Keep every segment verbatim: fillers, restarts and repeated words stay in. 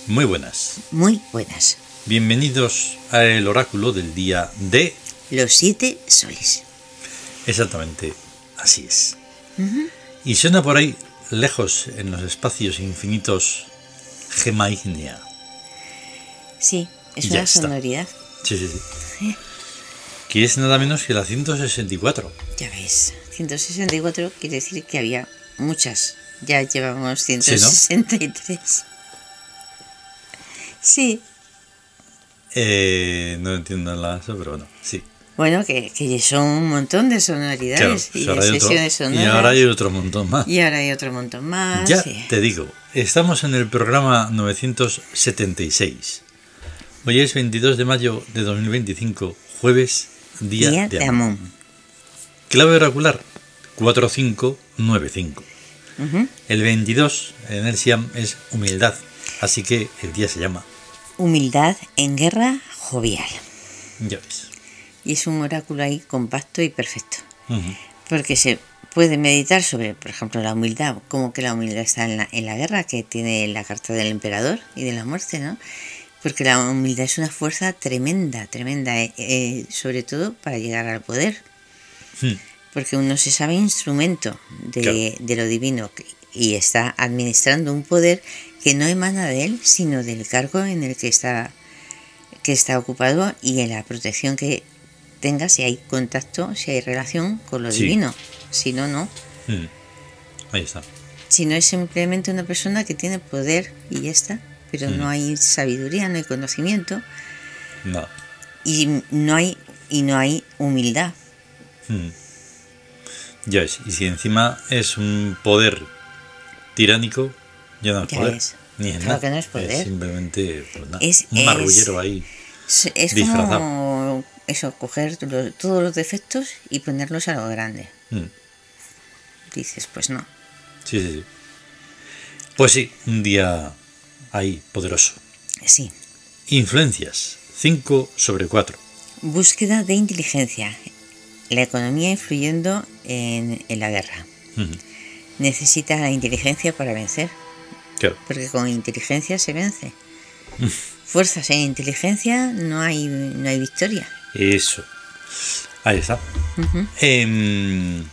Muy buenas. Muy buenas. Bienvenidos al oráculo del día de... Los siete soles. Exactamente, así es. Uh-huh. Y suena por ahí, lejos, en los espacios infinitos, Gema ígnea. Sí, es Ya una está. sonoridad. Sí, sí, sí. ¿Eh? Que es nada menos que la ciento sesenta y cuatro. Ya ves, ciento sesenta y cuatro quiere decir que había muchas. Ya llevamos ciento sesenta y tres. Sí, ¿no? Eh, no entiendo la eso, pero bueno, sí. Bueno, que, que son un montón de sonoridades, Claro, y ahora de hay otro, sesiones sonoras. y ahora hay otro montón más. Y ahora hay otro montón más. Ya y... te digo, estamos en el programa novecientos setenta y seis. Hoy es veintidós de mayo de dos mil veinticinco, jueves, día, Día de, de Amón. Amón. Clave oracular cuatro cinco nueve cinco. Uh-huh. El veintidós en el Siam es humildad, así que el día se llama Humildad en guerra jovial. Ya ves. Y es un oráculo ahí compacto y perfecto. Uh-huh. Porque se puede meditar sobre, por ejemplo, la humildad, como que la humildad está en la, en la guerra, que tiene la carta del emperador y de la muerte, ¿no? Porque la humildad es una fuerza tremenda, tremenda, eh, eh, sobre todo para llegar al poder. Hmm. Porque uno se sabe instrumento de, Claro. de lo divino y está administrando un poder que no emana de él, sino del cargo en el que está, que está ocupado y en la protección que tenga, si hay contacto, si hay relación con lo Sí. divino. Si no, no. Hmm. Ahí está. Si no, es simplemente una persona que tiene poder y ya está. Pero Hmm. no hay sabiduría, no hay conocimiento No. y no hay, y no hay humildad. Hmm. Ya ves. Y si encima es un poder tiránico, ya no es Ya poder. ves. Ni es Claro nada. que no es poder. Es simplemente pues, nada, Es- un es- marrullero ahí. Es, es Disfrazado. como eso, coger lo- todos los defectos y ponerlos a lo grande. Hmm. Dices, pues no. Sí, sí, sí. Pues sí, un día ahí poderoso. Sí. Influencias, cinco sobre cuatro. Búsqueda de inteligencia. La economía influyendo en, en la guerra. Uh-huh. Necesita la inteligencia para vencer, Claro. porque con inteligencia se vence. Fuerzas en inteligencia no hay, no hay victoria. Eso. Ahí está. Uh-huh. Eh,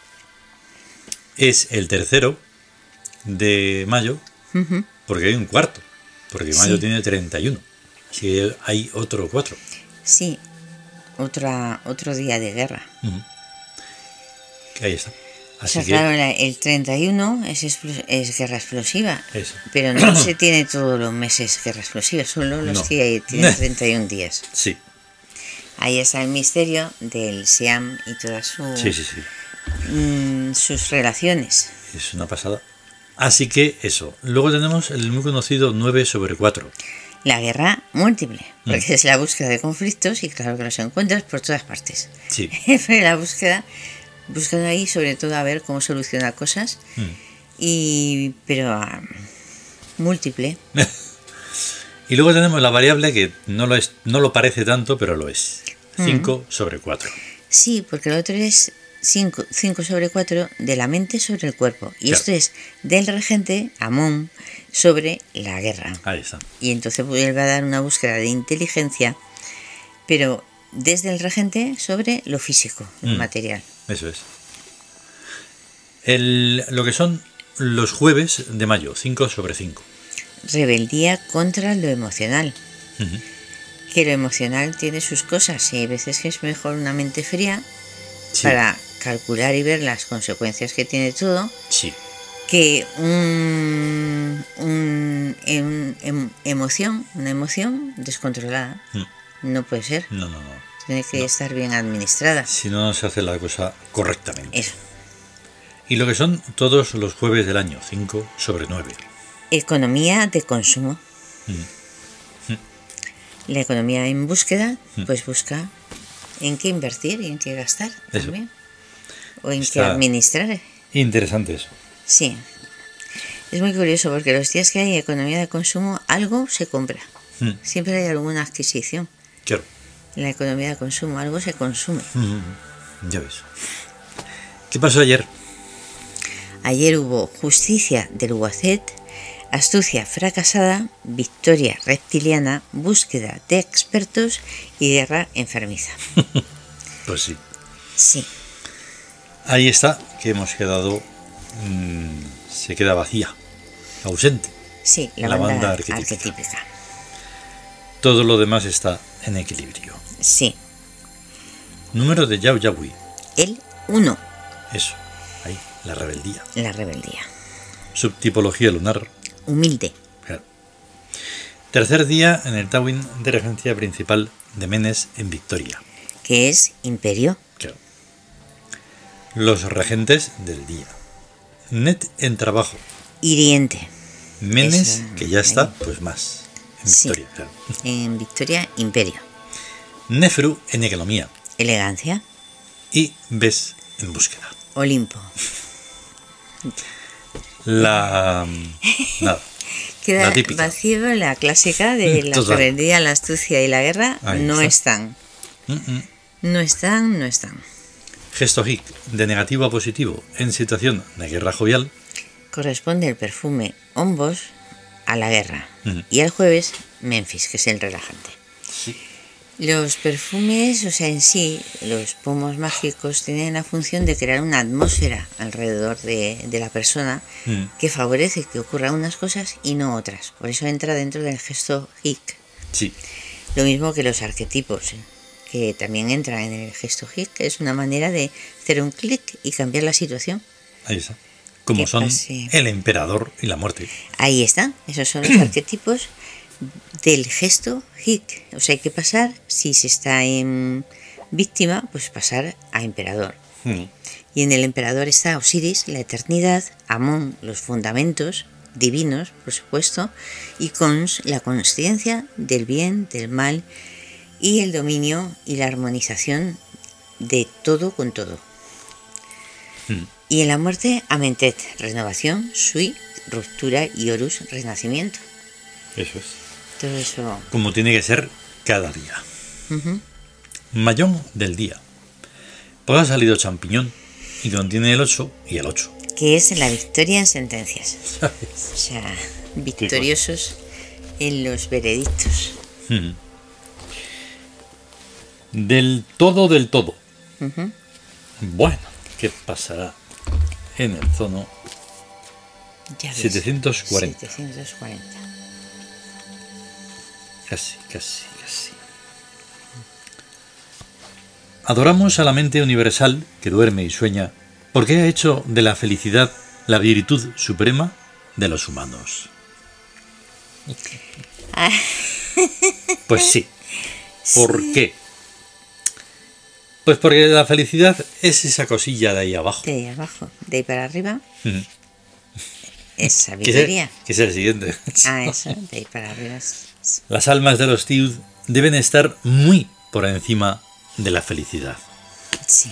es el tercero de mayo, Uh-huh. porque hay un cuarto. Porque mayo Sí. tiene treinta y uno. Así que hay otro cuatro. Sí, otra, otro día de guerra. Uh-huh. Ahí está. O Así sea, que claro, la- el treinta y uno es, explos- es guerra explosiva, eso. pero no se tiene todos los meses guerra explosiva, solo los No. que tienen treinta y un días. Sí, Ahí está el misterio del Siam y todas su, sí, sí, sí. mm, sus relaciones. Es una pasada. Así que eso. Luego tenemos el muy conocido nueve sobre cuatro. La guerra múltiple, porque Mm. es la búsqueda de conflictos y claro que los encuentras por todas partes. Sí. Pero la búsqueda, búsqueda ahí sobre todo a ver cómo solucionar cosas, Mm. y pero ah, múltiple. Y luego tenemos la variable que no lo es, no lo parece tanto, pero lo es. cinco sobre cuatro. Sí, porque el otro es cinco sobre cuatro de la mente sobre el cuerpo. Y Claro. esto es del regente, Amón, sobre la guerra. Ahí está. Y entonces vuelve a dar una búsqueda de inteligencia, pero desde el regente sobre lo físico, lo Mm. material. Eso es. El, lo que son los jueves de mayo, cinco sobre cinco. Rebeldía contra lo emocional. Uh-huh. Que lo emocional tiene sus cosas y hay veces que es mejor una mente fría Sí. para calcular y ver las consecuencias que tiene todo, Sí. que un, un, un- em- emoción, una emoción descontrolada. Mm. No puede ser. No, no, no. Tiene que No. estar bien administrada. Si no, no se hace la cosa correctamente. Eso. Y lo que son todos los jueves del año, cinco sobre nueve. Economía de consumo. Mm. La economía en búsqueda, Mm. pues busca en qué invertir y en qué gastar Eso. también. O en qué Está- administrar. Interesante eso. Sí. Es muy curioso porque los días que hay economía de consumo, algo se compra. Mm. Siempre hay alguna adquisición. Claro. En la economía de consumo, algo se consume. Mm. Ya ves. ¿Qué pasó ayer? Ayer hubo justicia del Uacet Astucia fracasada, victoria reptiliana, búsqueda de expertos y guerra enfermiza. Pues sí. Sí. Ahí está, que hemos quedado... Mmm, se queda vacía, ausente. Sí, la, la banda, banda arquetípica. arquetípica. Todo lo demás está en equilibrio. Sí. Número de Yau Yahui. El uno. Eso, ahí, la rebeldía. La rebeldía. Subtipología lunar. Humilde. Claro. Tercer día en el Tawin de regencia principal de Menes en Victoria. Que es imperio. Claro. Los regentes del día. Net en trabajo. Hiriente. Menes, Eso, que ya está, ahí. Pues más. En Sí. Victoria, claro. En Victoria, imperio. Nefru en economía. Elegancia. Y Bes en búsqueda. Olimpo. La... Nada. Queda La típica. vacío la clásica de la Total. rebeldía, la astucia y la guerra. Ahí no está. están. Mm-mm. No están, no están. Gesto hic, de negativo a positivo, en situación de guerra jovial. Corresponde el perfume Hombos a la guerra. Ujú. Y el jueves, Memphis, que es el relajante. Sí. Los perfumes, o sea, en sí, los pomos mágicos tienen la función de crear una atmósfera alrededor de, de la persona Mm. que favorece que ocurran unas cosas y no otras. Por eso entra dentro del gesto hic. Sí. Lo mismo que los arquetipos, ¿eh? Que también entran en el gesto hic, que es una manera de hacer un clic y cambiar la situación. Ahí está. Como Que son pase. el emperador y la muerte. Ahí están, esos son los arquetipos del gesto hic. O sea, hay que pasar, si se está en víctima, pues pasar a emperador. Mm. Y en el emperador está Osiris, la eternidad, Amón, los fundamentos divinos, por supuesto, y Cons, la consciencia del bien, del mal, y el dominio y la armonización de todo con todo. Mm. Y en la muerte, Amentet, renovación, Sui, ruptura, y Horus, renacimiento. Eso es. Todo eso. Como tiene que ser cada día. Ujú. Mayón del día. Pues ha salido champiñón y contiene el ocho y el ocho. Que es la victoria en sentencias. ¿Sabes? O sea, victoriosos en los veredictos. Mm. Del todo, del todo. Ujú. Bueno, ¿qué pasará en el zono Ya ves. setecientos cuarenta? setecientos cuarenta. Casi, casi, casi. Adoramos a la mente universal que duerme y sueña, porque ha hecho de la felicidad la virtud suprema de los humanos. Ah, Pues sí. ¿Por qué? Pues porque la felicidad es esa cosilla de ahí abajo. de ahí abajo, de ahí para arriba, Ujú. es Que es, sabiduría. el, que es el siguiente. Ah, eso, de ahí para arriba. es- es- Las almas de los Tiud deben estar muy por encima de la felicidad. Sí,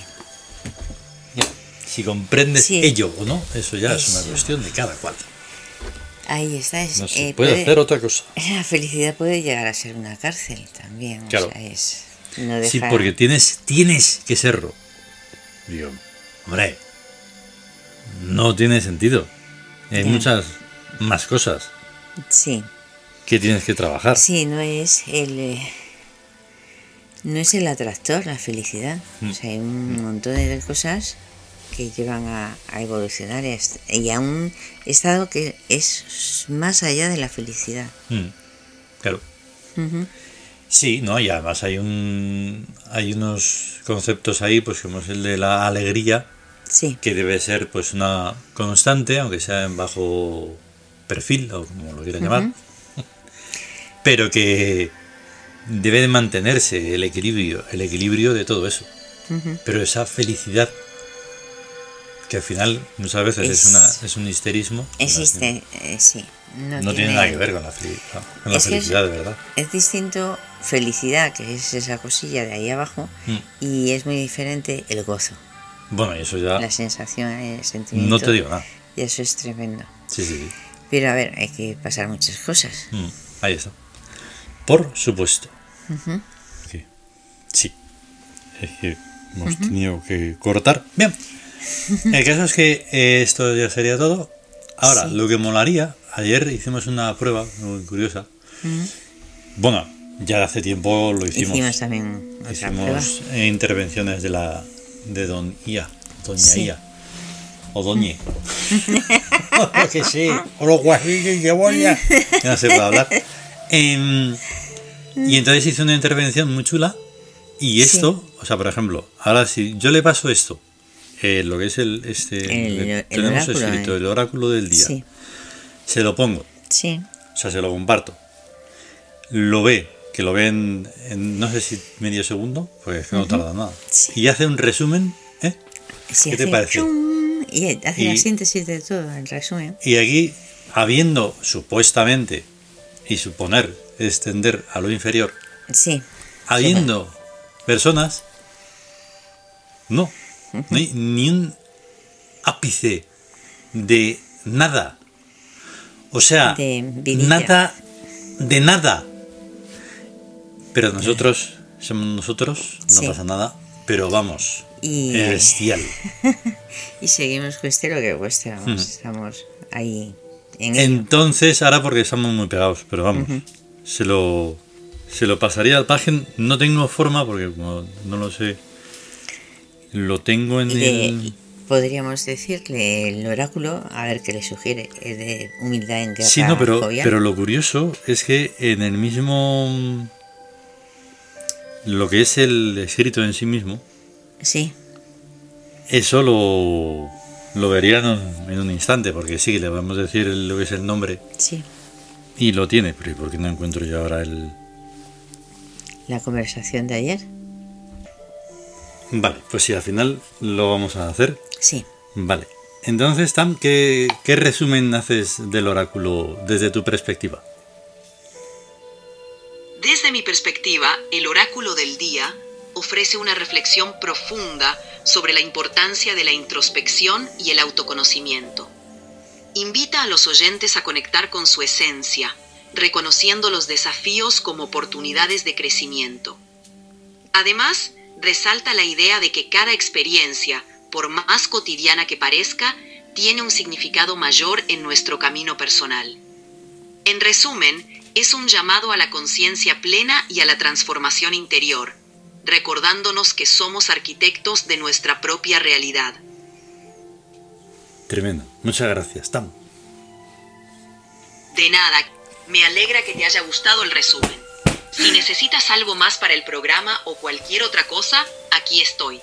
Si comprendes Sí. ello o no, eso ya es una Eso. cuestión de cada cual. ahí está. Es, No se eh, puede hacer otra cosa. La felicidad puede llegar a ser una cárcel también. Claro. O sea, es no dejar... Sí, porque tienes, tienes que serlo. Digo, hombre, no tiene sentido. Hay Ya. muchas más cosas Sí, que tienes que trabajar. sí, no es el... eh, no es el atractor, la felicidad. Mm. O sea, hay un montón de cosas que llevan a, a evolucionar y a, est- y a un estado que es más allá de la felicidad. Mm, claro. Ujú. Sí, no, y además hay un hay unos conceptos ahí, pues como es el de la alegría, Sí, que debe ser pues una constante, aunque sea en bajo perfil o como lo quieran llamar, pero que debe de mantenerse el equilibrio, el equilibrio de todo eso. ujú. Pero esa felicidad, que al final muchas veces es, Es- una es un histerismo, existe, eh, sí. No, no tiene nada que ver con la, fel- con la Es que es- felicidad de verdad. Es distinto felicidad, que es esa cosilla de ahí abajo, Mm. y es muy diferente el gozo, Bueno, y eso ya la sensación, el sentimiento. no te digo nada. Y eso es tremendo. Sí, sí, sí. Pero a ver, hay que pasar muchas cosas. Mm, ahí está. Por supuesto. Ujú. Que sí. Es que hemos tenido que cortar. Bien. El caso es que eh, esto ya sería todo. Ahora, Sí. lo que molaría, ayer hicimos una prueba muy curiosa. Mm. Bueno, ya hace tiempo lo hicimos. Hicimos también otra Hicimos prueba. intervenciones de la de Don Ia, Doña Sí. Ia. O Doñe. Lo que sí. O los guasillos de boya. Ya no se puede hablar. Em, y entonces hice una intervención muy chula. Y esto, sí. O sea, por ejemplo, ahora si yo le paso esto, eh, lo que es el este El- que el tenemos oráculo, escrito, eh. el oráculo del día, Sí, se lo pongo, sí, o sea, se lo comparto. Lo ve, que lo ve en, en no sé si medio segundo, pues no tarda nada. Sí. Y hace un resumen, ¿eh? sí. ¿Qué te hace parece? chum, y hace Y- la síntesis de todo, el resumen. Y aquí, habiendo supuestamente, y suponer, extender a lo inferior, Sí. habiendo personas, no, no hay ni un ápice de nada. O sea, De vidilla. nada de nada. Pero nosotros, somos nosotros, no Sí. pasa nada, pero vamos, Y, bestial. y seguimos cueste lo que cueste, vamos, Ujú. estamos ahí en ello. Entonces, ahora porque estamos muy pegados, pero vamos, Ujú. se lo se lo pasaría al pagen. No tengo forma porque como no lo sé, lo tengo en Y de- el... podríamos decirle el oráculo, a ver qué le sugiere, es de humildad en guerra Sí, no, pero, jovial. pero lo curioso es que en el mismo... Lo que es el escrito en sí mismo, Sí, eso lo, lo verían en, en un instante, porque sí, le vamos a decir el- lo que es el nombre sí, y lo tiene, pero ¿y por qué no encuentro yo ahora el...? la conversación de ayer. Vale, pues sí, al final lo vamos a hacer. Sí, Vale. Entonces, Tam, ¿qué, qué resumen haces del oráculo desde tu perspectiva? Desde mi perspectiva, el oráculo del día ofrece una reflexión profunda sobre la importancia de la introspección y el autoconocimiento. Invita a los oyentes a conectar con su esencia, reconociendo los desafíos como oportunidades de crecimiento. Además, resalta la idea de que cada experiencia, por más cotidiana que parezca, tiene un significado mayor en nuestro camino personal. En resumen, es un llamado a la conciencia plena y a la transformación interior, recordándonos que somos arquitectos de nuestra propia realidad. Tremendo. Muchas gracias, Tam. De nada, me alegra que te haya gustado el resumen. Si necesitas algo más para el programa o cualquier otra cosa, aquí estoy.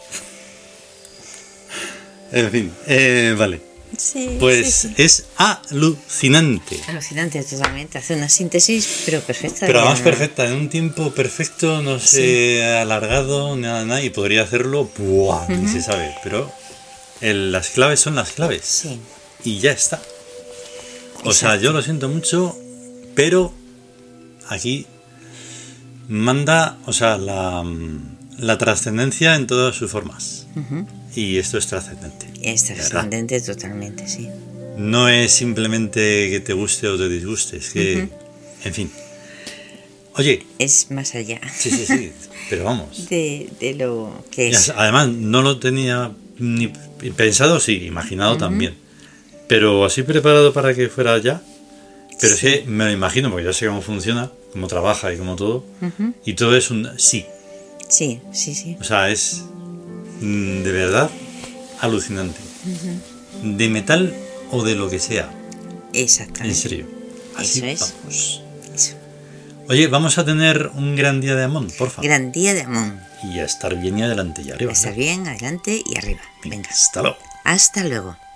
En fin, eh, vale. sí. Pues sí, sí. es alucinante. Alucinante totalmente, hace una síntesis pero perfecta. Pero de además la- perfecta, en un tiempo perfecto, no sé, alargado, nada, nada, y podría hacerlo, ¡buah! Ni se sabe, pero el- las claves son las claves. Sí, Y ya está. O sea, Exacto. yo lo siento mucho, pero aquí manda, o sea, la, la trascendencia en todas sus formas. Ujú. Y esto es trascendente. es de verdad. trascendente totalmente, sí. No es simplemente que te guste o te disguste, es que, en fin. Oye, Es más allá sí, sí, sí, pero vamos. de, de lo que Ya, es. además, no lo tenía ni pensado, sí, imaginado también. Pero así preparado para que fuera ya. Pero Sí. es que me lo imagino, porque ya sé cómo funciona, cómo trabaja y cómo todo. Ujú. Y todo es un sí. Sí, sí, sí. O sea, es mm, de verdad alucinante. De metal o de lo que sea. Exactamente. En serio. Así Eso es. vamos. Eso. Oye, vamos a tener un gran día de Amón, por favor. Gran día de Amón. Y a estar bien y adelante y arriba. Estar ¿no? bien, adelante y arriba. Venga. Hasta luego. Hasta luego.